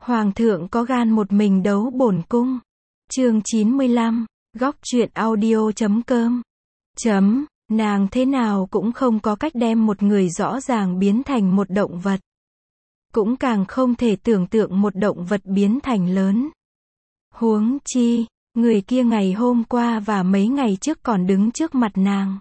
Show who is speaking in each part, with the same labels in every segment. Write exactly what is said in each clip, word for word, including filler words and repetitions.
Speaker 1: Hoàng thượng có gan một mình đấu bổn cung. Chương chín mươi lăm, góc truyện audio chấm com. Chấm, nàng thế nào cũng không có cách đem một người rõ ràng biến thành một động vật. Cũng càng không thể tưởng tượng một động vật biến thành lớn. Huống chi, người kia ngày hôm qua và mấy ngày trước còn đứng trước mặt nàng.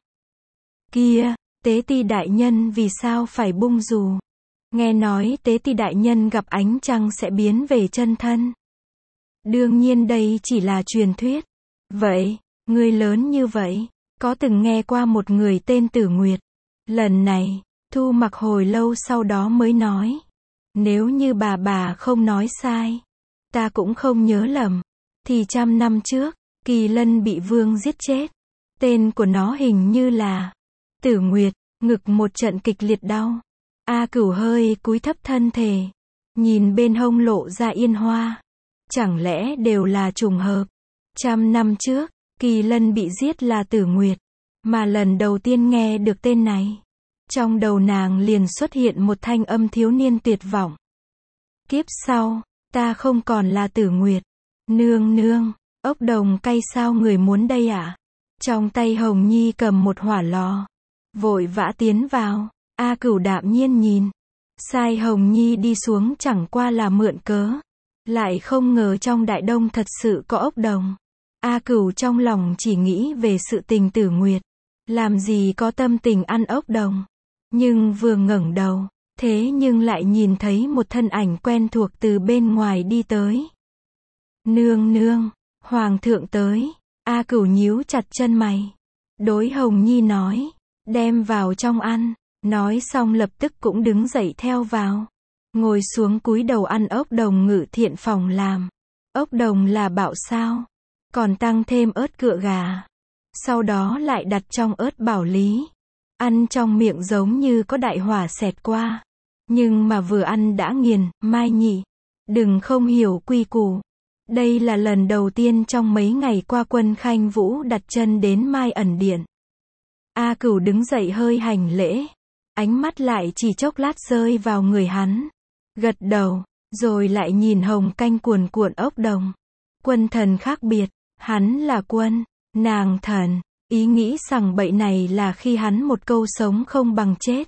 Speaker 1: Kia, Tế Ti đại nhân vì sao phải bung dù? Nghe nói Tế Ti đại nhân gặp ánh trăng sẽ biến về chân thân. Đương nhiên đây chỉ là truyền thuyết. Vậy, người lớn như vậy, có từng nghe qua một người tên Tử Nguyệt. Lần này, Thu Mặc hồi lâu sau đó mới nói. Nếu như bà bà không nói sai, ta cũng không nhớ lầm, thì trăm năm trước, Kỳ Lân bị vương giết chết. Tên của nó hình như là Tử Nguyệt. Ngực một trận kịch liệt đau. A Cửu hơi cúi thấp thân thể, nhìn bên hông lộ ra yên hoa. Chẳng lẽ đều là trùng hợp? Trăm năm trước, Kỳ Lân bị giết là Tử Nguyệt, mà lần đầu tiên nghe được tên này, trong đầu nàng liền xuất hiện một thanh âm thiếu niên tuyệt vọng. Kiếp sau, ta không còn là Tử Nguyệt. Nương nương, ốc đồng cay sao người muốn đây ạ? À? Trong tay Hồng Nhi cầm một hỏa lò, vội vã tiến vào. A Cửu đạm nhiên nhìn, sai Hồng Nhi đi xuống chẳng qua là mượn cớ, lại không ngờ trong đại đông thật sự có ốc đồng. A Cửu trong lòng chỉ nghĩ về sự tình Tử Nguyệt, làm gì có tâm tình ăn ốc đồng. Nhưng vừa ngẩng đầu, thế nhưng lại nhìn thấy một thân ảnh quen thuộc từ bên ngoài đi tới. Nương nương, hoàng thượng tới. A Cửu nhíu chặt chân mày, đối Hồng Nhi nói, đem vào trong ăn. Nói xong lập tức cũng đứng dậy theo vào, ngồi xuống cúi đầu ăn ốc đồng Ngự Thiện phòng làm. Ốc đồng là bạo sao, còn tăng thêm ớt cựa gà, sau đó lại đặt trong ớt bảo lý. Ăn trong miệng giống như có đại hỏa xẹt qua, nhưng mà vừa ăn đã nghiền. Mai nhị, đừng không hiểu quy củ. Đây là lần đầu tiên trong mấy ngày qua Quân Khanh Vũ đặt chân đến Mai ẩn điện. A Cửu đứng dậy hơi hành lễ, ánh mắt lại chỉ chốc lát rơi vào người hắn, gật đầu, rồi lại nhìn hồng canh cuồn cuộn ốc đồng. Quân thần khác biệt, hắn là quân, nàng thần, ý nghĩ sằng bậy này là khi hắn một câu sống không bằng chết.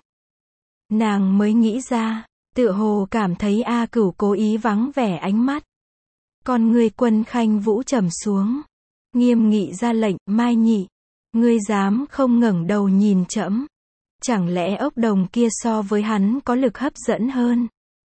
Speaker 1: Nàng mới nghĩ ra, tựa hồ cảm thấy A Cửu cố ý vắng vẻ ánh mắt. Con người Quân Khanh Vũ trầm xuống, nghiêm nghị ra lệnh, Mai nhị, ngươi dám không ngẩng đầu nhìn trẫm? Chẳng lẽ ốc đồng kia so với hắn có lực hấp dẫn hơn?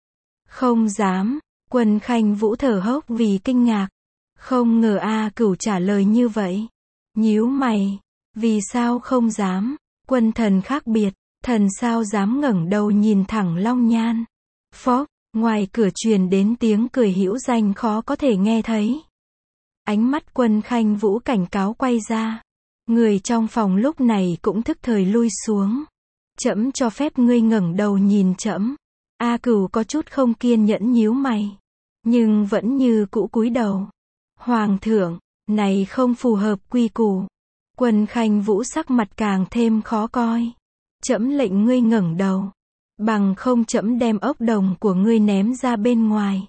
Speaker 1: Không dám. Quân Khanh Vũ thở hốc vì kinh ngạc. Không ngờ A Cửu trả lời như vậy. Nhíu mày. Vì sao không dám? Quân thần khác biệt, thần sao dám ngẩng đầu nhìn thẳng Long Nhan? Phó, ngoài cửa truyền đến tiếng cười hữu danh khó có thể nghe thấy. Ánh mắt Quân Khanh Vũ cảnh cáo quay ra. Người trong phòng lúc này cũng thức thời lui xuống. Trẫm cho phép ngươi ngẩng đầu nhìn trẫm. A Cửu có chút không kiên nhẫn nhíu mày, nhưng vẫn như cũ cúi đầu. Hoàng thượng, này không phù hợp quy củ. Quân Khanh Vũ sắc mặt càng thêm khó coi. Trẫm lệnh ngươi ngẩng đầu, bằng không trẫm đem ốc đồng của ngươi ném ra bên ngoài.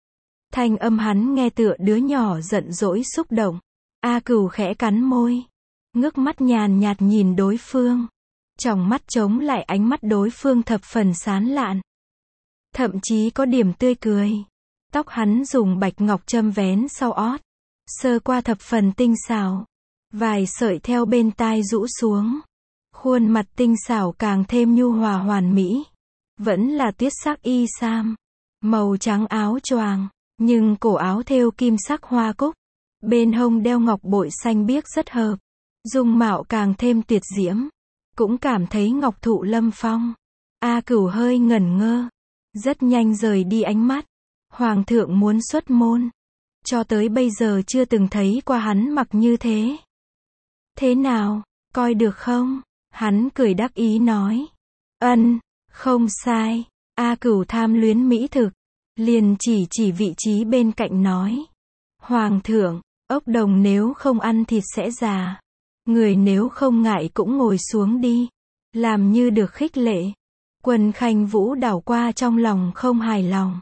Speaker 1: Thanh âm hắn nghe tựa đứa nhỏ giận dỗi xúc động. A Cửu khẽ cắn môi, ngước mắt nhàn nhạt nhìn đối phương. Trong mắt chống lại ánh mắt đối phương thập phần sán lạn, thậm chí có điểm tươi cười. Tóc hắn dùng bạch ngọc châm vén sau ót, sơ qua thập phần tinh xảo, vài sợi theo bên tai rũ xuống. Khuôn mặt tinh xảo càng thêm nhu hòa hoàn mỹ. Vẫn là tuyết sắc y sam, màu trắng áo choàng, nhưng cổ áo thêu kim sắc hoa cúc, bên hông đeo ngọc bội xanh biếc rất hợp, dung mạo càng thêm tuyệt diễm. Cũng cảm thấy ngọc thụ lâm phong. A Cửu hơi ngẩn ngơ, rất nhanh rời đi ánh mắt. Hoàng thượng muốn xuất môn, cho tới bây giờ chưa từng thấy qua hắn mặc như thế. Thế nào, coi được không? Hắn cười đắc ý nói. Ân, không sai. A Cửu tham luyến mỹ thực, liền chỉ chỉ vị trí bên cạnh nói. Hoàng thượng, ốc đồng nếu không ăn thịt sẽ già. Người nếu không ngại cũng ngồi xuống đi. Làm như được khích lệ. Quân Khanh Vũ đảo qua trong lòng không hài lòng.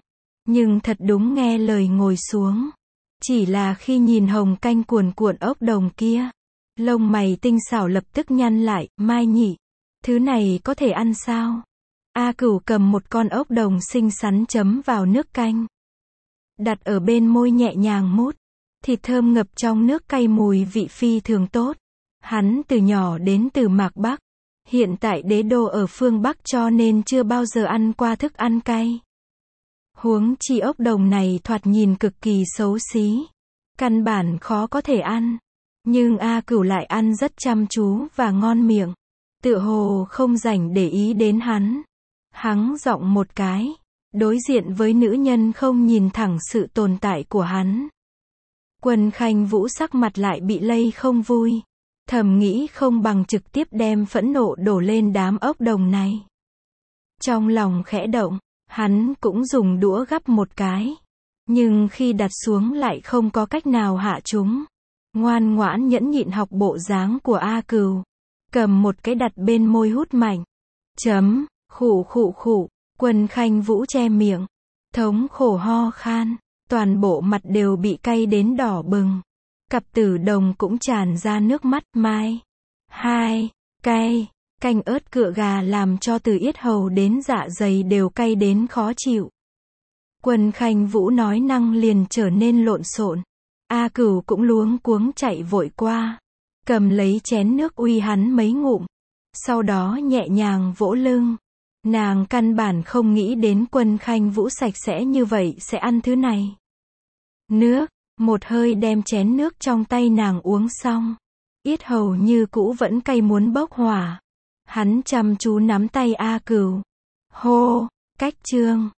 Speaker 1: Nhưng thật đúng nghe lời ngồi xuống. Chỉ là khi nhìn hồng canh cuồn cuộn ốc đồng kia, lông mày tinh xảo lập tức nhăn lại, Mai nhỉ? Thứ này có thể ăn sao? A Cửu cầm một con ốc đồng xinh xắn chấm vào nước canh. Đặt ở bên môi nhẹ nhàng mút. Thịt thơm ngập trong nước cay mùi vị phi thường tốt. Hắn từ nhỏ đến từ Mạc Bắc. Hiện tại đế đô ở phương Bắc cho nên chưa bao giờ ăn qua thức ăn cay. Huống chi ốc đồng này thoạt nhìn cực kỳ xấu xí. Căn bản khó có thể ăn. Nhưng A Cửu lại ăn rất chăm chú và ngon miệng. Tựa hồ không rảnh để ý đến hắn. Hắn giọng một cái. Đối diện với nữ nhân không nhìn thẳng sự tồn tại của hắn. Quân Khanh Vũ sắc mặt lại bị lây không vui. Thầm nghĩ không bằng trực tiếp đem phẫn nộ đổ lên đám ốc đồng này. Trong lòng khẽ động, hắn cũng dùng đũa gắp một cái. Nhưng khi đặt xuống lại không có cách nào hạ chúng. Ngoan ngoãn nhẫn nhịn học bộ dáng của A Cửu. Cầm một cái đặt bên môi hút mạnh. Chấm, khụ khụ khụ, Quân Khanh Vũ che miệng. Thống khổ ho khan, toàn bộ mặt đều bị cay đến đỏ bừng. Cặp tử đồng cũng tràn ra nước mắt. Mai. Hai. Cay. Canh ớt cựa gà làm cho từ yết hầu đến dạ dày đều cay đến khó chịu. Quân Khanh Vũ nói năng liền trở nên lộn xộn. A Cửu cũng luống cuống chạy vội qua. Cầm lấy chén nước uy hắn mấy ngụm. Sau đó nhẹ nhàng vỗ lưng. Nàng căn bản không nghĩ đến Quân Khanh Vũ sạch sẽ như vậy sẽ ăn thứ này. Nước. Một hơi đem chén nước trong tay nàng uống xong. Yết hầu như cũ vẫn cay muốn bốc hỏa. Hắn chăm chú nắm tay A Cửu. Hô. Cách chương.